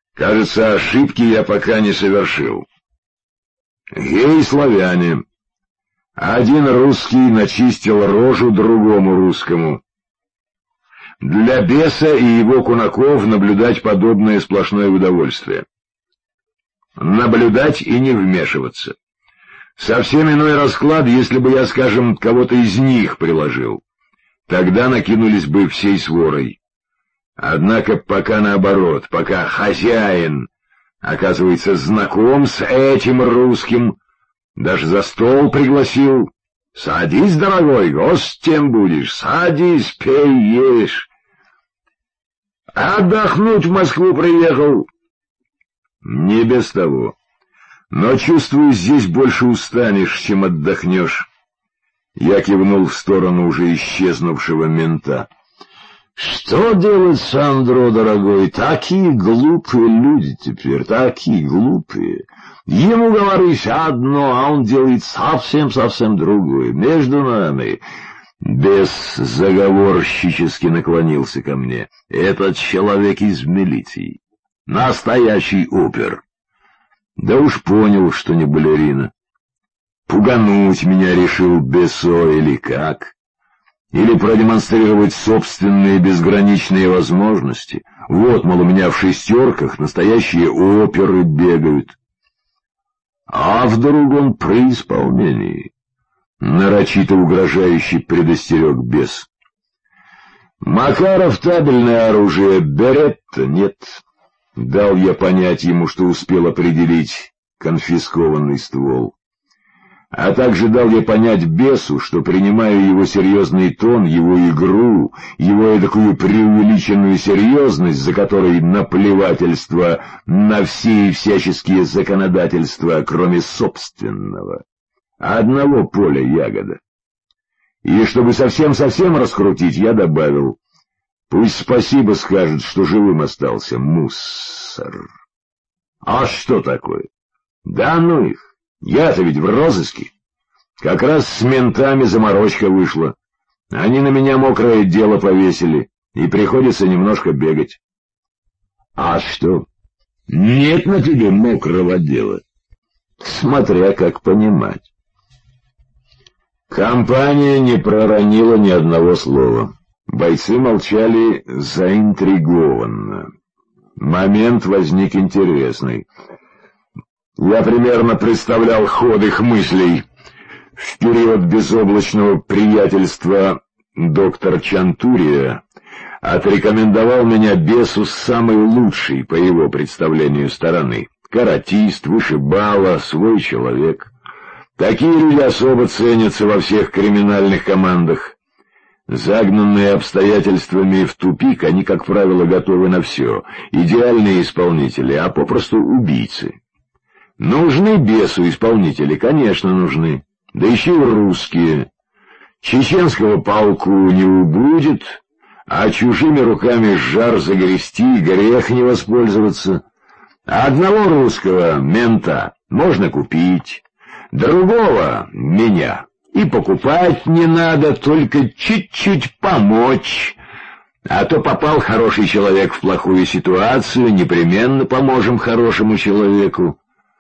Кажется, ошибки я пока не совершил. Геи-славяне. Один русский начистил рожу другому русскому. Для беса и его кунаков наблюдать подобное сплошное удовольствие. Наблюдать и не вмешиваться. Совсем иной расклад, если бы я, скажем, кого-то из них приложил. Тогда накинулись бы всей сворой. Однако пока наоборот, пока хозяин оказывается знаком с этим русским, даже за стол пригласил. Садись, дорогой, гостем будешь, садись, пей, ешь. Отдохнуть в Москву приехал. Не без того. Но, чувствую, здесь больше устанешь, чем отдохнешь. Я кивнул в сторону уже исчезнувшего мента. Что делать, Сандро, дорогой? Такие глупые люди теперь, такие глупые. Ему говоришь одно, а он делает совсем другое. Между нами... Бес заговорщически наклонился ко мне. Этот человек из милиции. Настоящий опер. Да уж понял, что не балерина. Пугануть меня решил Бесо или как? Или продемонстрировать собственные безграничные возможности? Вот, мол, у меня в шестерках настоящие оперы бегают. А вдруг он при исполнении? Нарочито угрожающий предостерег бес. Макаров табельное оружие, Беретта нет. Дал я понять ему, что успел определить конфискованный ствол. А также дал я понять бесу, что принимаю его серьезный тон, его игру, его эдакую преувеличенную серьезность, за которой наплевательство на все и всяческие законодательства, кроме собственного. Одного поля ягода. И чтобы совсем-совсем раскрутить, я добавил: пусть спасибо скажет, что живым остался, мусор. А что такое? Да ну их, я-то ведь в розыске. Как раз с ментами заморочка вышла. Они на меня мокрое дело повесили, и приходится немножко бегать. А что? Нет на тебе мокрого дела. Смотря как понимать. Компания не проронила ни одного слова. Бойцы молчали заинтригованно. Момент возник интересный. Я примерно представлял ход их мыслей. В период безоблачного приятельства доктор Чантурия отрекомендовал меня бесу с самой лучшей, по его представлению, стороны. Каратист, вышибала, свой человек. Такие люди особо ценятся во всех криминальных командах. Загнанные обстоятельствами в тупик, они, как правило, готовы на все. Идеальные исполнители, а попросту убийцы. Нужны бесу исполнители, конечно, нужны. Да еще и русские. Чеченского полку не убудет, а чужими руками жар загрести, грех не воспользоваться. Одного русского мента можно купить. Другого — меня. И покупать не надо, только чуть-чуть помочь. А то попал хороший человек в плохую ситуацию, непременно поможем хорошему человеку.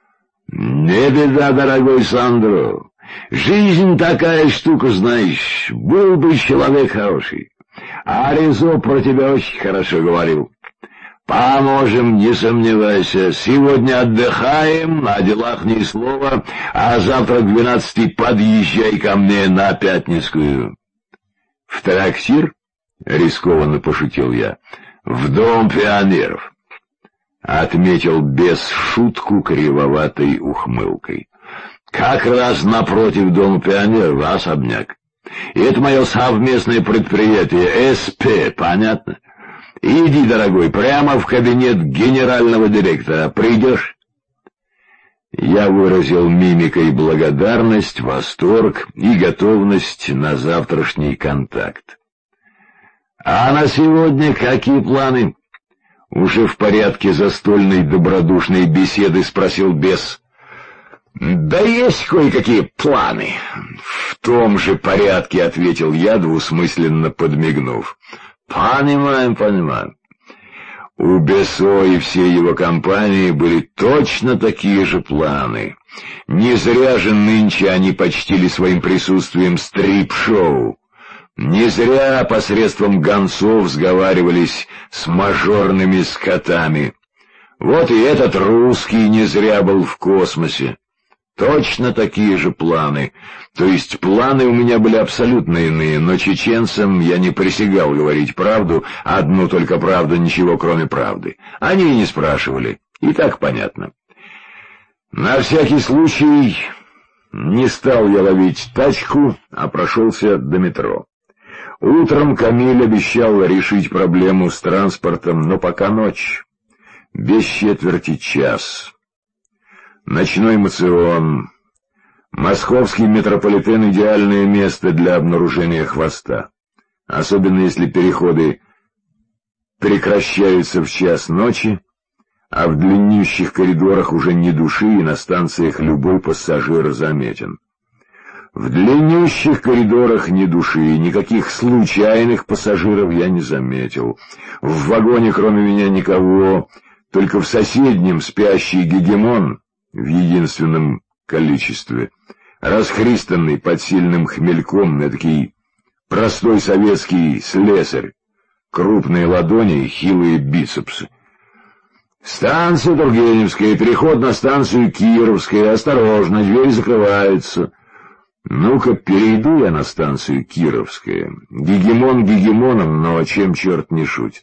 Не беда, дорогой Сандро. Жизнь такая штука, знаешь. Был бы человек хороший. А Резо про тебя очень хорошо говорил. Поможем, не сомневайся. Сегодня отдыхаем, о делах ни слова, а завтра к 12 подъезжай ко мне на Пятницкую. — В трактир? — рискованно пошутил я. — В дом пионеров. — отметил бес шутку кривоватой ухмылкой. — Как раз напротив дома пионеров особняк. И это мое совместное предприятие, СП, понятно? Иди, дорогой, прямо в кабинет генерального директора. Придешь? Я выразил мимикой благодарность, восторг и готовность на завтрашний контакт. А на сегодня какие планы? Уже в порядке застольной добродушной беседы спросил бес. Да есть кое-какие планы. В том же порядке ответил я, двусмысленно подмигнув. Понимаем. У Бессо и всей его компании были точно такие же планы. Не зря же нынче они почтили своим присутствием стрип-шоу. Не зря посредством гонцов сговаривались с мажорными скотами. Вот и этот русский не зря был в космосе. Точно такие же планы. То есть планы у меня были абсолютно иные, но чеченцам я не присягал говорить правду, одну только правду, ничего кроме правды. Они и не спрашивали, и так понятно. На всякий случай не стал я ловить тачку, а прошелся до метро. Утром Камиль обещал решить проблему с транспортом, но пока ночь, без четверти час. Ночной моцион. Московский метрополитен — идеальное место для обнаружения хвоста, особенно если переходы прекращаются в час ночи, а в длиннющих коридорах уже ни души, и на станциях любой пассажир заметен. В длиннющих коридорах ни души, никаких случайных пассажиров я не заметил. В вагоне кроме меня никого, только в соседнем спящий гегемон в единственном количестве, расхристанный под сильным хмельком, этакий простой советский слесарь, крупные ладони и хилые бицепсы. Станция Тургеневская, переход на станцию Кировская, осторожно, дверь закрывается. Ну-ка, перейду я на станцию Кировская. Гегемон гегемоном, но чем черт не шутит?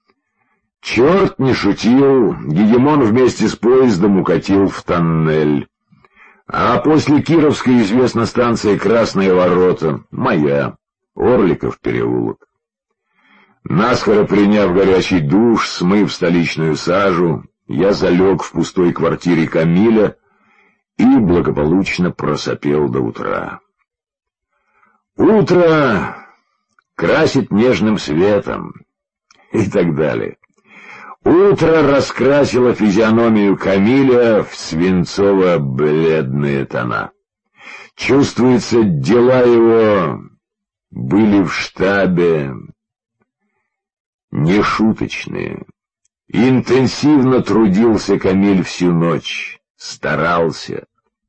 Черт не шутил, гегемон вместе с поездом укатил в тоннель. А после Кировской известна станция Красные ворота, моя, Орликов переулок. Наскоро приняв горячий душ, смыв столичную сажу, я залег в пустой квартире Камиля и благополучно просопел до утра. Утро красит нежным светом и так далее. Утро раскрасило физиономию Камиля в свинцово-бледные тона. Чувствуется, дела его были в штабе нешуточные. Интенсивно трудился Камиль всю ночь, старался.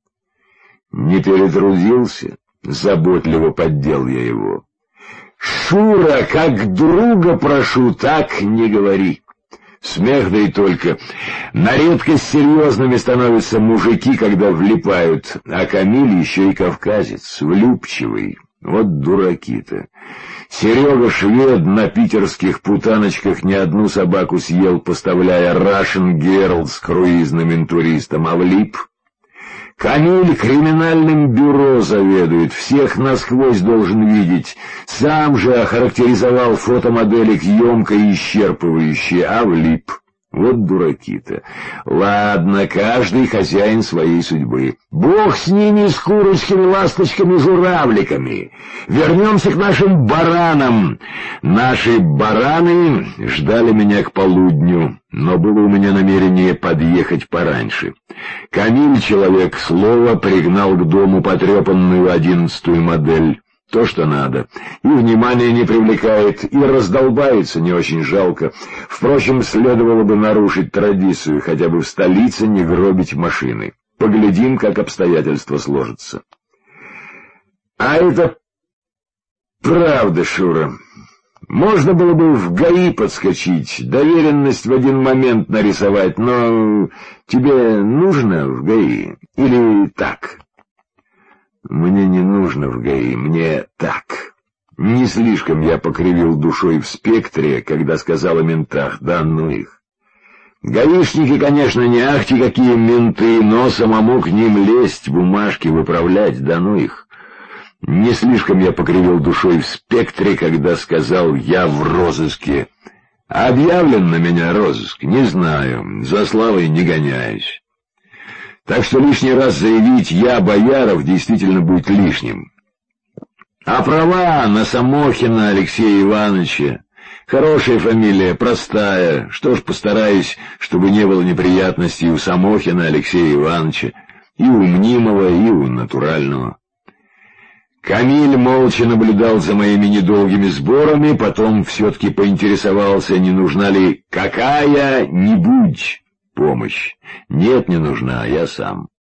Не перетрудился, заботливо поддел я его. «Шура, как друга прошу, так не говори». Смех да и только. На редкость серьезными становятся мужики, когда влипают, а Камиль еще и кавказец, влюбчивый. Вот дураки-то. Серега швед на питерских путаночках не одну собаку съел, поставляя Russian Herald с круизным интуристом, а влип. Камиль криминальным бюро заведует, всех насквозь должен видеть. Сам же охарактеризовал фотомоделек емко и исчерпывающе, а влип. Вот дураки-то. Ладно, каждый хозяин своей судьбы. Бог с ними, с курочками, ласточками, журавликами. Вернемся к нашим баранам. Наши бараны ждали меня к полудню, но было у меня намерение подъехать пораньше. Камиль, человек слова, пригнал к дому потрепанную 11-ю модель. То, что надо. И внимание не привлекает, и раздолбается не очень жалко. Впрочем, следовало бы нарушить традицию, хотя бы в столице не гробить машины. Поглядим, как обстоятельства сложатся. А это правда, Шура. Можно было бы в ГАИ подскочить, доверенность в один момент нарисовать, но тебе нужно в ГАИ или так? Мне не нужно в ГАИ, мне так. Не слишком я покривил душой в спектре, когда сказал о ментах, да ну их. Гаишники, конечно, не ахти какие менты, но самому к ним лезть, бумажки выправлять, да ну их. Не слишком я покривил душой в спектре, когда сказал «я в розыске». Объявлен на меня розыск, не знаю, за славой не гоняюсь. Так что лишний раз заявить «я Бояров» действительно будет лишним. А права на Самохина Алексея Ивановича. Хорошая фамилия, простая. Что ж, постараюсь, чтобы не было неприятностей у Самохина Алексея Ивановича, и у мнимого, и у натурального. Камиль молча наблюдал за моими недолгими сборами, потом все-таки поинтересовался, не нужна ли какая-нибудь помощь. «Нет, не нужна, я сам».